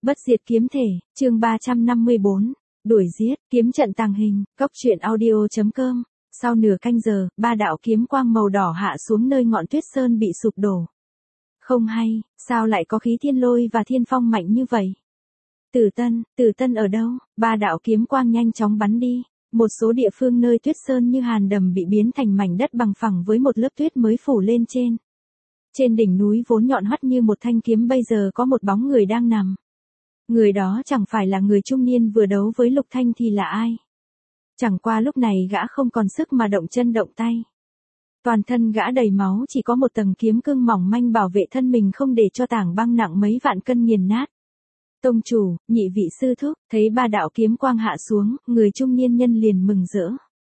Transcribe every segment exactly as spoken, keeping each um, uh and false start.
Bất diệt kiếm thể, chương ba trăm năm mươi bốn, đuổi giết, kiếm trận tàng hình, cốc truyện audio.com. Sau nửa canh giờ, ba đạo kiếm quang màu đỏ hạ xuống nơi ngọn tuyết sơn bị sụp đổ. Không hay, sao lại có khí thiên lôi và thiên phong mạnh như vậy? Tử Tân, Tử Tân ở đâu? Ba đạo kiếm quang nhanh chóng bắn đi. Một số địa phương nơi tuyết sơn như hàn đầm bị biến thành mảnh đất bằng phẳng với một lớp tuyết mới phủ lên trên. Trên đỉnh núi vốn nhọn hoắt như một thanh kiếm bây giờ có một bóng người đang nằm. Người đó chẳng phải là người trung niên vừa đấu với Lục Thanh thì là ai? Chẳng qua lúc này gã không còn sức mà động chân động tay. Toàn thân gã đầy máu, chỉ có một tầng kiếm cương mỏng manh bảo vệ thân mình không để cho tảng băng nặng mấy vạn cân nghiền nát. Tông chủ, nhị vị sư thúc, thấy ba đạo kiếm quang hạ xuống, người trung niên nhân liền mừng rỡ.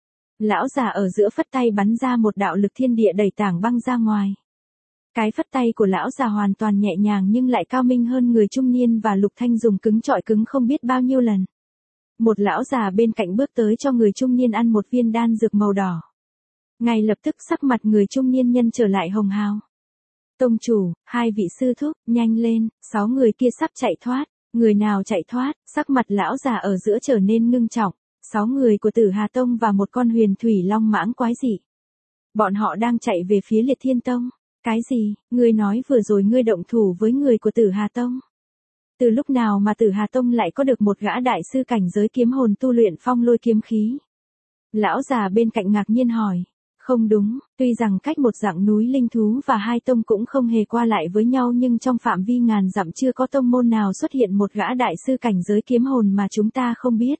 Lão già ở giữa phất tay bắn ra một đạo lực thiên địa đẩy tảng băng ra ngoài. Cái phất tay của lão già hoàn toàn nhẹ nhàng nhưng lại cao minh hơn người trung niên và Lục Thanh dùng cứng trọi cứng không biết bao nhiêu lần. Một lão già bên cạnh bước tới cho người trung niên ăn một viên đan dược màu đỏ. Ngay lập tức sắc mặt người trung niên nhân trở lại hồng hào. Tông chủ, hai vị sư thúc, nhanh lên, sáu người kia sắp chạy thoát. Người nào chạy thoát? Sắc mặt lão già ở giữa trở nên ngưng trọng. Sáu người của Tử Hà Tông và một con huyền thủy long mãng quái dị. Bọn họ đang chạy về phía Liệt Thiên Tông. Cái gì? Ngươi nói vừa rồi ngươi động thủ với người của Tử Hà Tông? Từ lúc nào mà Tử Hà Tông lại có được một gã đại sư cảnh giới kiếm hồn tu luyện phong lôi kiếm khí? Lão già bên cạnh ngạc nhiên hỏi. Không đúng, tuy rằng cách một dạng núi linh thú và hai tông cũng không hề qua lại với nhau nhưng trong phạm vi ngàn dặm chưa có tông môn nào xuất hiện một gã đại sư cảnh giới kiếm hồn mà chúng ta không biết.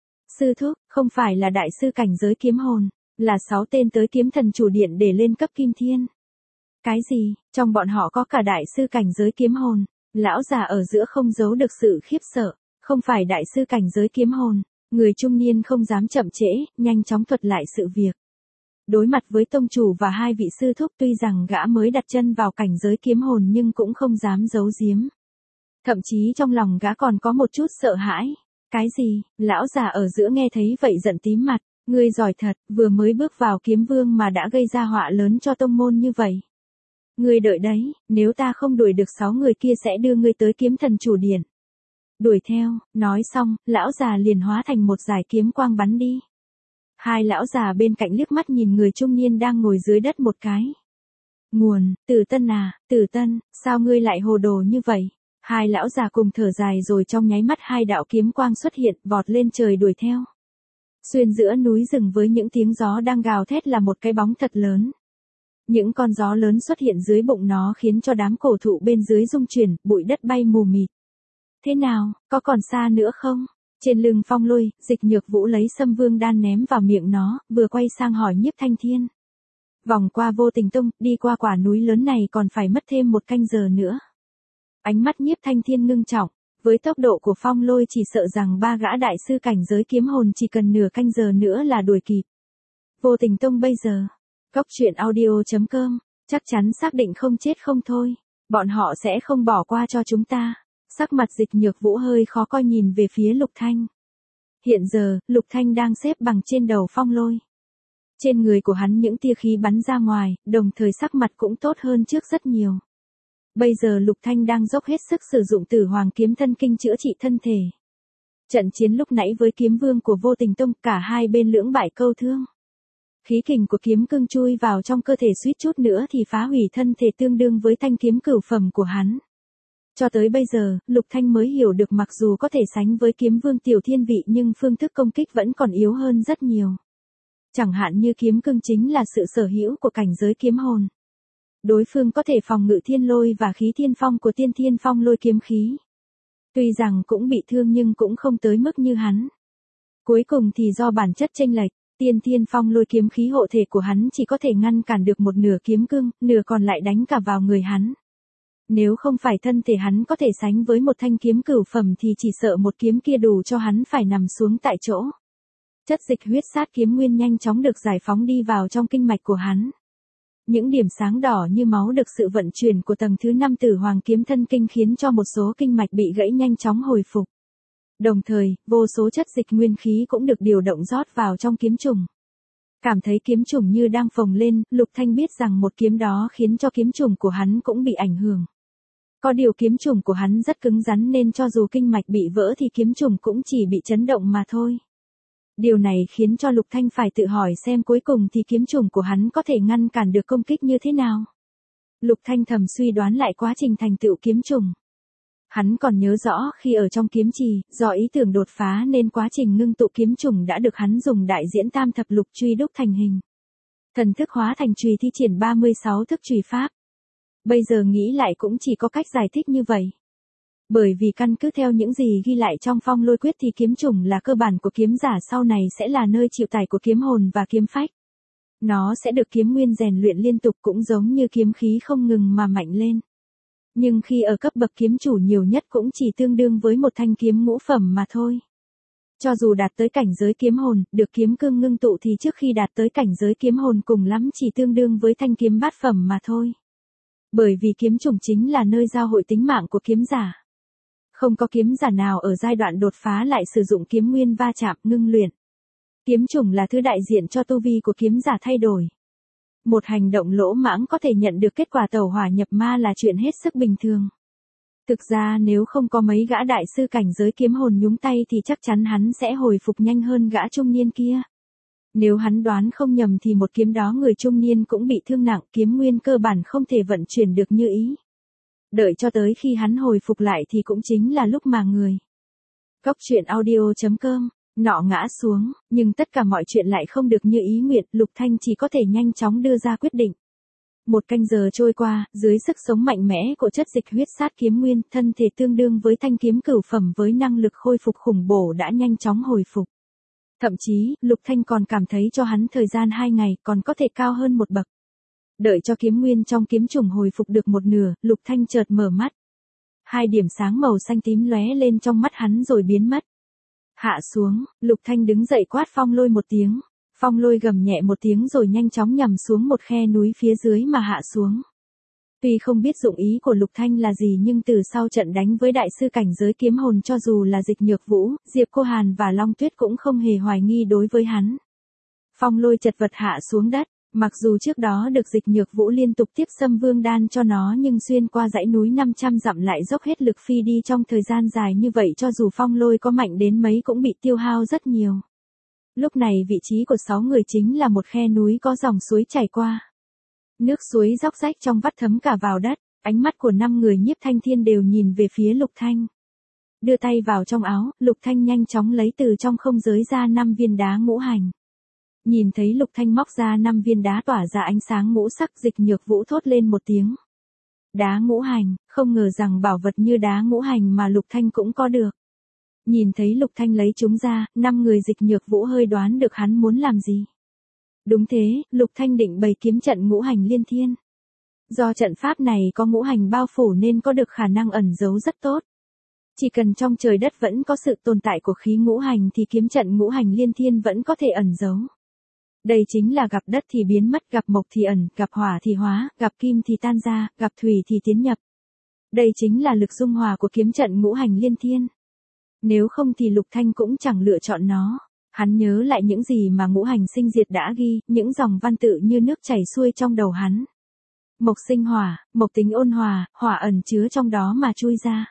Sư thúc, không phải là đại sư cảnh giới kiếm hồn, là sáu tên tới kiếm thần chủ điện để lên cấp kim thiên. Cái gì? Trong bọn họ có cả đại sư cảnh giới kiếm hồn. Lão già ở giữa không giấu được sự khiếp sợ. Không phải đại sư cảnh giới kiếm hồn. Người trung niên không dám chậm trễ, nhanh chóng thuật lại sự việc. Đối mặt với tông chủ và hai vị sư thúc, tuy rằng gã mới đặt chân vào cảnh giới kiếm hồn nhưng cũng không dám giấu giếm. Thậm chí trong lòng gã còn có một chút sợ hãi. Cái gì? Lão già ở giữa nghe thấy vậy giận tím mặt. Ngươi giỏi thật, vừa mới bước vào kiếm vương mà đã gây ra họa lớn cho tông môn như vậy. Ngươi đợi đấy, nếu ta không đuổi được sáu người kia sẽ đưa ngươi tới kiếm thần chủ điện. Đuổi theo, nói xong, lão già liền hóa thành một dải kiếm quang bắn đi. Hai lão già bên cạnh liếc mắt nhìn người trung niên đang ngồi dưới đất một cái. Nguồn, Tử Tân à, Tử Tân, sao ngươi lại hồ đồ như vậy? Hai lão già cùng thở dài rồi trong nháy mắt hai đạo kiếm quang xuất hiện, vọt lên trời đuổi theo. Xuyên giữa núi rừng với những tiếng gió đang gào thét là một cái bóng thật lớn. Những con gió lớn xuất hiện dưới bụng nó khiến cho đám cổ thụ bên dưới rung chuyển, bụi đất bay mù mịt. Thế nào, có còn xa nữa không? Trên lưng Phong Lôi, Dịch Nhược Vũ lấy Sâm Vương đan ném vào miệng nó, vừa quay sang hỏi Nhiếp Thanh Thiên. Vòng qua Vô Tình Tông, đi qua quả núi lớn này còn phải mất thêm một canh giờ nữa. Ánh mắt Nhiếp Thanh Thiên ngưng trọng, với tốc độ của Phong Lôi chỉ sợ rằng ba gã đại sư cảnh giới kiếm hồn chỉ cần nửa canh giờ nữa là đuổi kịp. Vô Tình Tông bây giờ, cốc truyện audio.com, chắc chắn xác định không chết không thôi, bọn họ sẽ không bỏ qua cho chúng ta. Sắc mặt Dịch Nhược Vũ hơi khó coi nhìn về phía Lục Thanh. Hiện giờ, Lục Thanh đang xếp bằng trên đầu Phong Lôi. Trên người của hắn những tia khí bắn ra ngoài, đồng thời sắc mặt cũng tốt hơn trước rất nhiều. Bây giờ Lục Thanh đang dốc hết sức sử dụng Tử Hoàng kiếm thân kinh chữa trị thân thể. Trận chiến lúc nãy với kiếm vương của Vô Tình Tông, cả hai bên lưỡng bại câu thương. Khí kình của kiếm cương chui vào trong cơ thể suýt chút nữa thì phá hủy thân thể tương đương với thanh kiếm cửu phẩm của hắn. Cho tới bây giờ, Lục Thanh mới hiểu được mặc dù có thể sánh với kiếm vương tiểu thiên vị nhưng phương thức công kích vẫn còn yếu hơn rất nhiều. Chẳng hạn như kiếm cương chính là sự sở hữu của cảnh giới kiếm hồn. Đối phương có thể phòng ngự thiên lôi và khí thiên phong của tiên thiên phong lôi kiếm khí. Tuy rằng cũng bị thương nhưng cũng không tới mức như hắn. Cuối cùng thì do bản chất chênh lệch, tiên thiên phong lôi kiếm khí hộ thể của hắn chỉ có thể ngăn cản được một nửa kiếm cương, nửa còn lại đánh cả vào người hắn. Nếu không phải thân thể hắn có thể sánh với một thanh kiếm cửu phẩm thì chỉ sợ một kiếm kia đủ cho hắn phải nằm xuống tại chỗ. Chất dịch huyết sát kiếm nguyên nhanh chóng được giải phóng đi vào trong kinh mạch của hắn. Những điểm sáng đỏ như máu được sự vận chuyển của tầng thứ năm Tử Hoàng kiếm thân kinh khiến cho một số kinh mạch bị gãy nhanh chóng hồi phục. Đồng thời, vô số chất dịch nguyên khí cũng được điều động rót vào trong kiếm trùng. Cảm thấy kiếm trùng như đang phồng lên, Lục Thanh biết rằng một kiếm đó khiến cho kiếm trùng của hắn cũng bị ảnh hưởng. Có điều kiếm chủng của hắn rất cứng rắn nên cho dù kinh mạch bị vỡ thì kiếm chủng cũng chỉ bị chấn động mà thôi. Điều này khiến cho Lục Thanh phải tự hỏi xem cuối cùng thì kiếm chủng của hắn có thể ngăn cản được công kích như thế nào. Lục Thanh thầm suy đoán lại quá trình thành tựu kiếm chủng. Hắn còn nhớ rõ khi ở trong kiếm trì, do ý tưởng đột phá nên quá trình ngưng tụ kiếm chủng đã được hắn dùng đại diễn tam thập lục truy đúc thành hình. Thần thức hóa thành chùy thi triển ba mươi sáu thức chùy pháp. Bây giờ nghĩ lại cũng chỉ có cách giải thích như vậy. Bởi vì căn cứ theo những gì ghi lại trong phong lôi quyết thì kiếm chủng là cơ bản của kiếm giả sau này sẽ là nơi chịu tải của kiếm hồn và kiếm phách. Nó sẽ được kiếm nguyên rèn luyện liên tục cũng giống như kiếm khí không ngừng mà mạnh lên. Nhưng khi ở cấp bậc kiếm chủ nhiều nhất cũng chỉ tương đương với một thanh kiếm ngũ phẩm mà thôi. Cho dù đạt tới cảnh giới kiếm hồn, được kiếm cương ngưng tụ thì trước khi đạt tới cảnh giới kiếm hồn cùng lắm chỉ tương đương với thanh kiếm bát phẩm mà thôi. Bởi vì kiếm chủng chính là nơi giao hội tính mạng của kiếm giả. Không có kiếm giả nào ở giai đoạn đột phá lại sử dụng kiếm nguyên va chạm ngưng luyện. Kiếm chủng là thứ đại diện cho tu vi của kiếm giả thay đổi. Một hành động lỗ mãng có thể nhận được kết quả tẩu hỏa nhập ma là chuyện hết sức bình thường. Thực ra nếu không có mấy gã đại sư cảnh giới kiếm hồn nhúng tay thì chắc chắn hắn sẽ hồi phục nhanh hơn gã trung niên kia. Nếu hắn đoán không nhầm thì một kiếm đó người trung niên cũng bị thương nặng, kiếm nguyên cơ bản không thể vận chuyển được như ý. Đợi cho tới khi hắn hồi phục lại thì cũng chính là lúc mà người. Cốc truyện audio chấm com, nọ ngã xuống, nhưng tất cả mọi chuyện lại không được như ý nguyện, Lục Thanh chỉ có thể nhanh chóng đưa ra quyết định. Một canh giờ trôi qua, dưới sức sống mạnh mẽ của chất dịch huyết sát kiếm nguyên, thân thể tương đương với thanh kiếm cửu phẩm với năng lực khôi phục khủng bổ đã nhanh chóng hồi phục. Thậm chí, Lục Thanh còn cảm thấy cho hắn thời gian hai ngày còn có thể cao hơn một bậc. Đợi cho kiếm nguyên trong kiếm chủng hồi phục được một nửa, Lục Thanh chợt mở mắt. Hai điểm sáng màu xanh tím lóe lên trong mắt hắn rồi biến mất. Hạ xuống, Lục Thanh đứng dậy quát phong lôi một tiếng. Phong lôi gầm nhẹ một tiếng rồi nhanh chóng nhằm xuống một khe núi phía dưới mà hạ xuống. Tuy không biết dụng ý của Lục Thanh là gì nhưng từ sau trận đánh với đại sư cảnh giới kiếm hồn cho dù là Dịch Nhược Vũ, Diệp Cô Hàn và Long Tuyết cũng không hề hoài nghi đối với hắn. Phong lôi chật vật hạ xuống đất, mặc dù trước đó được Dịch Nhược Vũ liên tục tiếp xâm vương đan cho nó nhưng xuyên qua dãy núi năm trăm dặm lại dốc hết lực phi đi trong thời gian dài như vậy cho dù phong lôi có mạnh đến mấy cũng bị tiêu hao rất nhiều. Lúc này vị trí của sáu người chính là một khe núi có dòng suối chảy qua. Nước suối róc rách trong vắt thấm cả vào đất, ánh mắt của năm người Nhiếp Thanh Thiên đều nhìn về phía Lục Thanh. Đưa tay vào trong áo, Lục Thanh nhanh chóng lấy từ trong không giới ra năm viên đá ngũ hành. Nhìn thấy Lục Thanh móc ra năm viên đá tỏa ra ánh sáng ngũ sắc, Dịch Nhược Vũ thốt lên một tiếng. Đá ngũ hành, không ngờ rằng bảo vật như đá ngũ hành mà Lục Thanh cũng có được. Nhìn thấy Lục Thanh lấy chúng ra, năm người Dịch Nhược Vũ hơi đoán được hắn muốn làm gì. Đúng thế, Lục Thanh định bày kiếm trận ngũ hành liên thiên. Do trận pháp này có ngũ hành bao phủ nên có được khả năng ẩn giấu rất tốt. Chỉ cần trong trời đất vẫn có sự tồn tại của khí ngũ hành thì kiếm trận ngũ hành liên thiên vẫn có thể ẩn giấu. Đây chính là gặp đất thì biến mất, gặp mộc thì ẩn, gặp hỏa thì hóa, gặp kim thì tan ra, gặp thủy thì tiến nhập. Đây chính là lực dung hòa của kiếm trận ngũ hành liên thiên. Nếu không thì Lục Thanh cũng chẳng lựa chọn nó. Hắn nhớ lại những gì mà ngũ hành sinh diệt đã ghi, những dòng văn tự như nước chảy xuôi trong đầu hắn. Mộc sinh hỏa, mộc tính ôn hòa, hỏa ẩn chứa trong đó mà chui ra.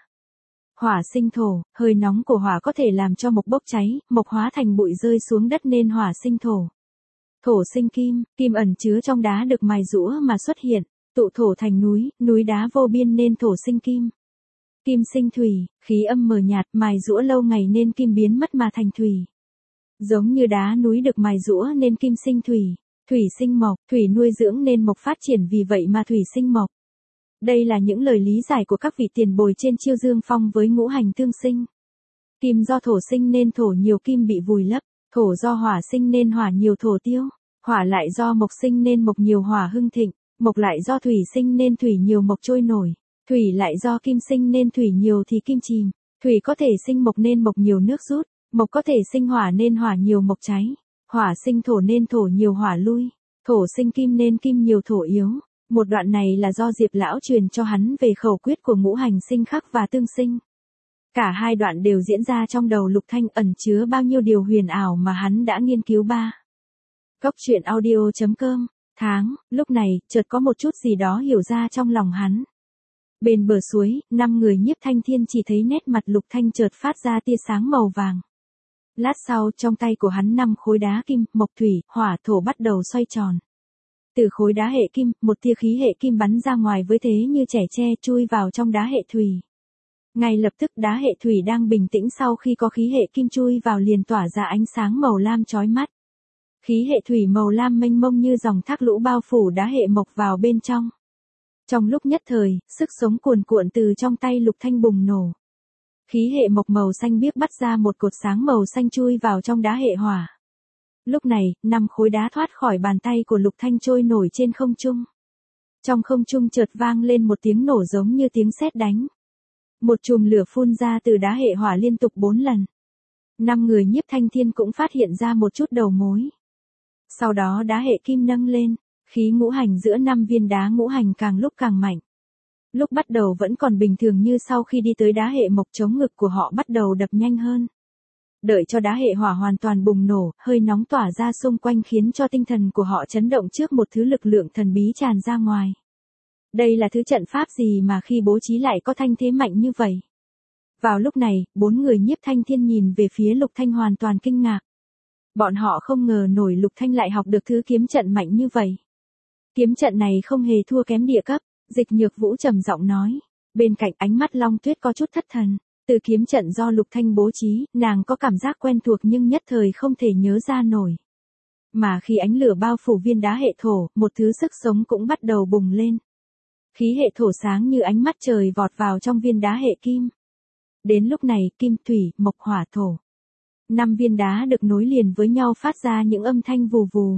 Hỏa sinh thổ, hơi nóng của hỏa có thể làm cho mộc bốc cháy, mộc hóa thành bụi rơi xuống đất nên hỏa sinh thổ. Thổ sinh kim, kim ẩn chứa trong đá được mài giũa mà xuất hiện, tụ thổ thành núi, núi đá vô biên nên thổ sinh kim. Kim sinh thủy, khí âm mờ nhạt, mài giũa lâu ngày nên kim biến mất mà thành thủy. Giống như đá núi được mài giũa nên kim sinh thủy, thủy sinh mộc, thủy nuôi dưỡng nên mộc phát triển vì vậy mà thủy sinh mộc. Đây là những lời lý giải của các vị tiền bối trên Chiêu Dương Phong với ngũ hành tương sinh. Kim do thổ sinh nên thổ nhiều kim bị vùi lấp, thổ do hỏa sinh nên hỏa nhiều thổ tiêu, hỏa lại do mộc sinh nên mộc nhiều hỏa hưng thịnh, mộc lại do thủy sinh nên thủy nhiều mộc trôi nổi, thủy lại do kim sinh nên thủy nhiều thì kim chìm, thủy có thể sinh mộc nên mộc nhiều nước rút, mộc có thể sinh hỏa nên hỏa nhiều mộc cháy, hỏa sinh thổ nên thổ nhiều hỏa lui, thổ sinh kim nên kim nhiều thổ yếu. Một đoạn này là do Diệp lão truyền cho hắn về khẩu quyết của ngũ hành sinh khắc và tương sinh. Cả hai đoạn đều diễn ra trong đầu Lục Thanh, ẩn chứa bao nhiêu điều huyền ảo mà hắn đã nghiên cứu ba. Cốc truyện audio chấm com, tháng, lúc này, chợt có một chút gì đó hiểu ra trong lòng hắn. Bên bờ suối, năm người Nhiếp Thanh Thiên chỉ thấy nét mặt Lục Thanh chợt phát ra tia sáng màu vàng. Lát sau, trong tay của hắn năm khối đá kim, mộc thủy, hỏa thổ bắt đầu xoay tròn. Từ khối đá hệ kim, một tia khí hệ kim bắn ra ngoài với thế như trẻ tre chui vào trong đá hệ thủy. Ngay lập tức đá hệ thủy đang bình tĩnh sau khi có khí hệ kim chui vào liền tỏa ra ánh sáng màu lam chói mắt. Khí hệ thủy màu lam mênh mông như dòng thác lũ bao phủ đá hệ mộc vào bên trong. Trong lúc nhất thời, sức sống cuồn cuộn từ trong tay Lục Thanh bùng nổ. Khí hệ mộc màu xanh biếc bắt ra một cột sáng màu xanh chui vào trong đá hệ hỏa. Lúc này, năm khối đá thoát khỏi bàn tay của Lục Thanh trôi nổi trên không trung. Trong không trung chợt vang lên một tiếng nổ giống như tiếng sét đánh. Một chùm lửa phun ra từ đá hệ hỏa liên tục bốn lần. Năm người Nhiếp Thanh Thiên cũng phát hiện ra một chút đầu mối. Sau đó đá hệ kim nâng lên, khí ngũ hành giữa năm viên đá ngũ hành càng lúc càng mạnh. Lúc bắt đầu vẫn còn bình thường như sau khi đi tới đá hệ mộc chống ngực của họ bắt đầu đập nhanh hơn. Đợi cho đá hệ hỏa hoàn toàn bùng nổ, hơi nóng tỏa ra xung quanh khiến cho tinh thần của họ chấn động trước một thứ lực lượng thần bí tràn ra ngoài. Đây là thứ trận pháp gì mà khi bố trí lại có thanh thế mạnh như vậy? Vào lúc này, bốn người Nhiếp Thanh Thiên nhìn về phía Lục Thanh hoàn toàn kinh ngạc. Bọn họ không ngờ nổi Lục Thanh lại học được thứ kiếm trận mạnh như vậy. Kiếm trận này không hề thua kém địa cấp, Dịch Nhược Vũ trầm giọng nói. Bên cạnh ánh mắt Long Tuyết có chút thất thần. Từ kiếm trận do Lục Thanh bố trí, nàng có cảm giác quen thuộc nhưng nhất thời không thể nhớ ra nổi. Mà khi ánh lửa bao phủ viên đá hệ thổ, một thứ sức sống cũng bắt đầu bùng lên. Khí hệ thổ sáng như ánh mắt trời vọt vào trong viên đá hệ kim. Đến lúc này, kim, thủy, mộc, hỏa, thổ. Năm viên đá được nối liền với nhau phát ra những âm thanh vù vù.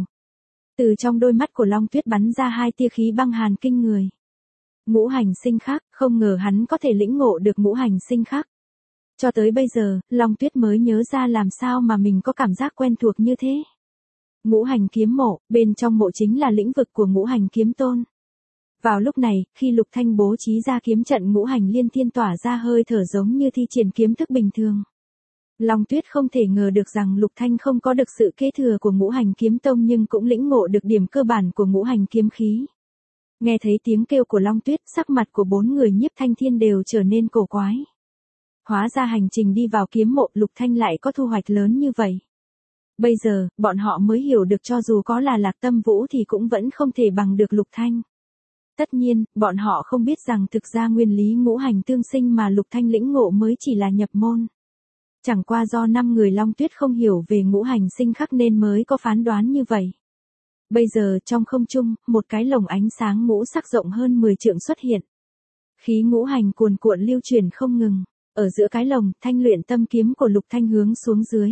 Từ trong đôi mắt của Long Tuyết bắn ra hai tia khí băng hàn kinh người. Ngũ hành sinh khắc, không ngờ hắn có thể lĩnh ngộ được ngũ hành sinh khắc. Cho tới bây giờ, Long Tuyết mới nhớ ra làm sao mà mình có cảm giác quen thuộc như thế. Ngũ hành kiếm mộ, bên trong mộ chính là lĩnh vực của ngũ hành kiếm tôn. Vào lúc này, khi Lục Thanh bố trí ra kiếm trận ngũ hành liên thiên tỏa ra hơi thở giống như thi triển kiếm thức bình thường. Long Tuyết không thể ngờ được rằng Lục Thanh không có được sự kế thừa của ngũ hành kiếm tông nhưng cũng lĩnh ngộ được điểm cơ bản của ngũ hành kiếm khí. Nghe thấy tiếng kêu của Long Tuyết, sắc mặt của bốn người Nhiếp Thanh Thiên đều trở nên cổ quái. Hóa ra hành trình đi vào kiếm mộ Lục Thanh lại có thu hoạch lớn như vậy. Bây giờ, bọn họ mới hiểu được cho dù có là Lạc Tâm Vũ thì cũng vẫn không thể bằng được Lục Thanh. Tất nhiên, bọn họ không biết rằng thực ra nguyên lý ngũ hành tương sinh mà Lục Thanh lĩnh ngộ mới chỉ là nhập môn. Chẳng qua do năm người Long Tuyết không hiểu về ngũ hành sinh khắc nên mới có phán đoán như vậy. Bây giờ trong không trung, một cái lồng ánh sáng ngũ sắc rộng hơn mười trượng xuất hiện. Khí ngũ hành cuồn cuộn lưu chuyển không ngừng. Ở giữa cái lồng, thanh luyện tâm kiếm của Lục Thanh hướng xuống dưới.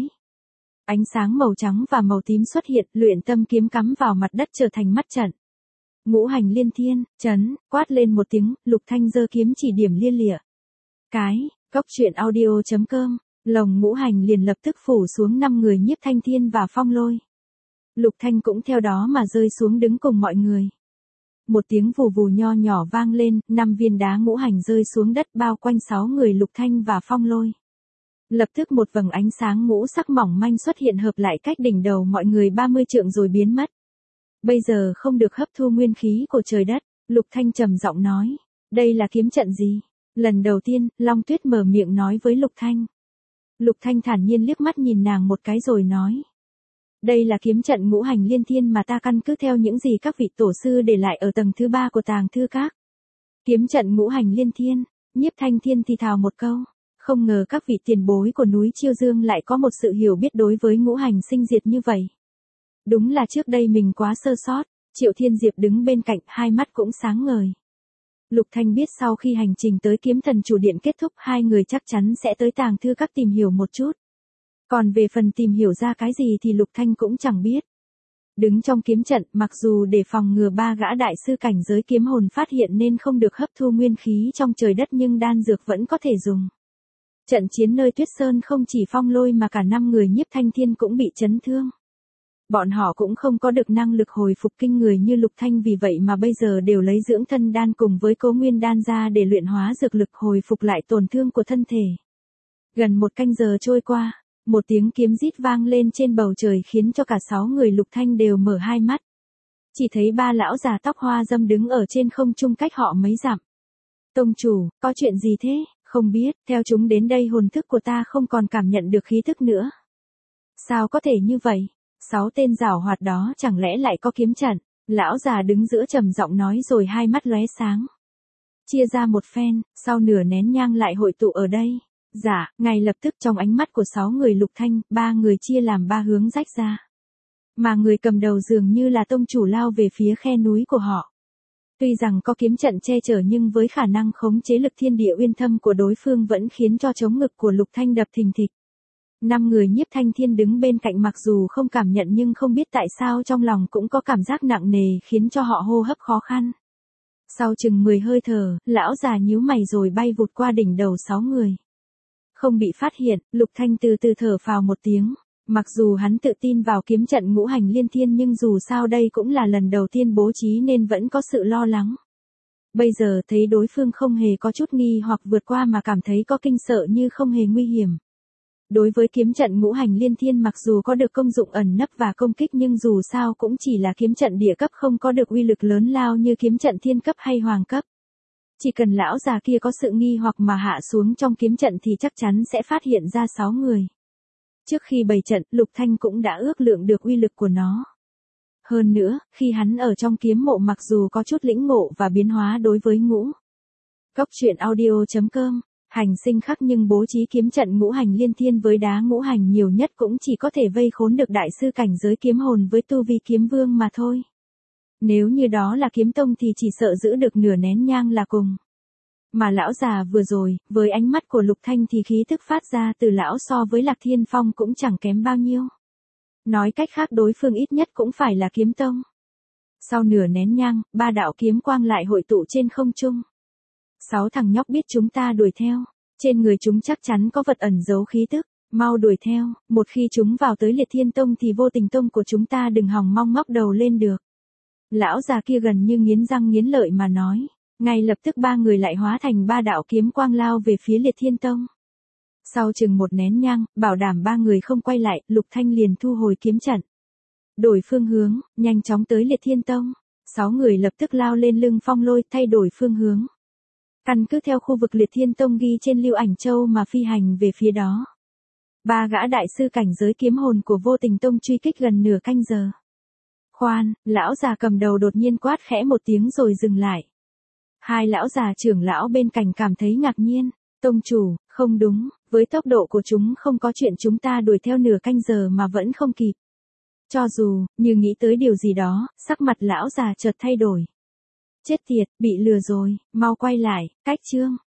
Ánh sáng màu trắng và màu tím xuất hiện, luyện tâm kiếm cắm vào mặt đất trở thành mắt trận. Ngũ hành liên thiên, chấn, quát lên một tiếng, Lục Thanh giơ kiếm chỉ điểm lia lịa. Cái, góc truyện audio chấm com, lồng ngũ hành liền lập tức phủ xuống năm người Nhiếp Thanh Thiên và Phong Lôi. Lục Thanh cũng theo đó mà rơi xuống đứng cùng mọi người. Một tiếng vù vù nho nhỏ vang lên, năm viên đá ngũ hành rơi xuống đất bao quanh sáu người Lục Thanh và Phong Lôi. Lập tức một vầng ánh sáng ngũ sắc mỏng manh xuất hiện hợp lại cách đỉnh đầu mọi người ba mươi trượng rồi biến mất. Bây giờ không được hấp thu nguyên khí của trời đất, Lục Thanh trầm giọng nói. Đây là kiếm trận gì? Lần đầu tiên, Long Tuyết mở miệng nói với Lục Thanh. Lục Thanh thản nhiên liếc mắt nhìn nàng một cái rồi nói. Đây là kiếm trận ngũ hành liên thiên mà ta căn cứ theo những gì các vị tổ sư để lại ở tầng thứ ba của tàng thư các. Kiếm trận ngũ hành liên thiên, Nhiếp Thanh Thiên thì thào một câu. Không ngờ các vị tiền bối của núi Chiêu Dương lại có một sự hiểu biết đối với ngũ hành sinh diệt như vậy. Đúng là trước đây mình quá sơ sót, Triệu Thiên Diệp đứng bên cạnh hai mắt cũng sáng ngời. Lục Thanh biết sau khi hành trình tới kiếm thần chủ điện kết thúc hai người chắc chắn sẽ tới tàng thư các tìm hiểu một chút. Còn về phần tìm hiểu ra cái gì thì Lục Thanh cũng chẳng biết. Đứng trong kiếm trận mặc dù để phòng ngừa ba gã đại sư cảnh giới kiếm hồn phát hiện nên không được hấp thu nguyên khí trong trời đất nhưng đan dược vẫn có thể dùng. Trận chiến nơi Tuyết Sơn không chỉ Phong Lôi mà cả năm người Nhiếp Thanh Thiên cũng bị chấn thương. Bọn họ cũng không có được năng lực hồi phục kinh người như Lục Thanh vì vậy mà bây giờ đều lấy dưỡng thân đan cùng với Cố Nguyên đan ra để luyện hóa dược lực hồi phục lại tổn thương của thân thể. Gần một canh giờ trôi qua, một tiếng kiếm rít vang lên trên bầu trời khiến cho cả sáu người Lục Thanh đều mở hai mắt. Chỉ thấy ba lão già tóc hoa râm đứng ở trên không trung cách họ mấy dặm. Tông chủ, có chuyện gì thế? Không biết, theo chúng đến đây hồn thức của ta không còn cảm nhận được khí thức nữa. Sao có thể như vậy? Sáu tên giảo hoạt đó chẳng lẽ lại có kiếm trận? Lão già đứng giữa trầm giọng nói rồi hai mắt lóe sáng. Chia ra một phen, sau nửa nén nhang lại hội tụ ở đây. Dạ, ngay lập tức trong ánh mắt của sáu người Lục Thanh, ba người chia làm ba hướng rách ra. Mà người cầm đầu dường như là tông chủ lao về phía khe núi của họ. Tuy rằng có kiếm trận che chở nhưng với khả năng khống chế lực thiên địa uyên thâm của đối phương vẫn khiến cho chống ngực của Lục Thanh đập thình thịch. Năm người Nhiếp Thanh Thiên đứng bên cạnh mặc dù không cảm nhận nhưng không biết tại sao trong lòng cũng có cảm giác nặng nề khiến cho họ hô hấp khó khăn. Sau chừng mười hơi thở, lão già nhíu mày rồi bay vụt qua đỉnh đầu sáu người. Không bị phát hiện, Lục Thanh từ từ thở phào một tiếng. Mặc dù hắn tự tin vào kiếm trận ngũ hành liên thiên nhưng dù sao đây cũng là lần đầu tiên bố trí nên vẫn có sự lo lắng. Bây giờ thấy đối phương không hề có chút nghi hoặc vượt qua mà cảm thấy có kinh sợ như không hề nguy hiểm. Đối với kiếm trận ngũ hành liên thiên mặc dù có được công dụng ẩn nấp và công kích nhưng dù sao cũng chỉ là kiếm trận địa cấp không có được uy lực lớn lao như kiếm trận thiên cấp hay hoàng cấp. Chỉ cần lão già kia có sự nghi hoặc mà hạ xuống trong kiếm trận thì chắc chắn sẽ phát hiện ra sáu người. Trước khi bày trận, Lục Thanh cũng đã ước lượng được uy lực của nó. Hơn nữa, khi hắn ở trong kiếm mộ mặc dù có chút lĩnh ngộ và biến hóa đối với ngũ. Cốc truyện audio chấm com, hành sinh khắc nhưng bố trí kiếm trận ngũ hành liên thiên với đá ngũ hành nhiều nhất cũng chỉ có thể vây khốn được đại sư cảnh giới kiếm hồn với tu vi kiếm vương mà thôi. Nếu như đó là kiếm tông thì chỉ sợ giữ được nửa nén nhang là cùng. Mà lão già vừa rồi, với ánh mắt của Lục Thanh thì khí thức phát ra từ lão so với Lạc Thiên Phong cũng chẳng kém bao nhiêu. Nói cách khác đối phương ít nhất cũng phải là kiếm tông. Sau nửa nén nhang, ba đạo kiếm quang lại hội tụ trên không trung. Sáu thằng nhóc biết chúng ta đuổi theo. Trên người chúng chắc chắn có vật ẩn giấu khí tức. Mau đuổi theo, một khi chúng vào tới Liệt Thiên Tông thì vô tình tông của chúng ta đừng hòng mong ngóc đầu lên được. Lão già kia gần như nghiến răng nghiến lợi mà nói. Ngay lập tức ba người lại hóa thành ba đạo kiếm quang lao về phía Liệt Thiên Tông. Sau chừng một nén nhang, bảo đảm ba người không quay lại, Lục Thanh liền thu hồi kiếm trận. Đổi phương hướng, nhanh chóng tới Liệt Thiên Tông. Sáu người lập tức lao lên lưng Phong Lôi thay đổi phương hướng. Căn cứ theo khu vực Liệt Thiên Tông ghi trên Lưu Ảnh Châu mà phi hành về phía đó. Ba gã đại sư cảnh giới kiếm hồn của Vô Tình Tông truy kích gần nửa canh giờ. Khoan, lão già cầm đầu đột nhiên quát khẽ một tiếng rồi dừng lại. Hai lão già trưởng lão bên cạnh cảm thấy ngạc nhiên. Tông chủ, không đúng, với tốc độ của chúng không có chuyện chúng ta đuổi theo nửa canh giờ mà vẫn không kịp. Cho dù, như nghĩ tới điều gì đó, sắc mặt lão già chợt thay đổi. Chết tiệt, bị lừa rồi, mau quay lại, cách chương.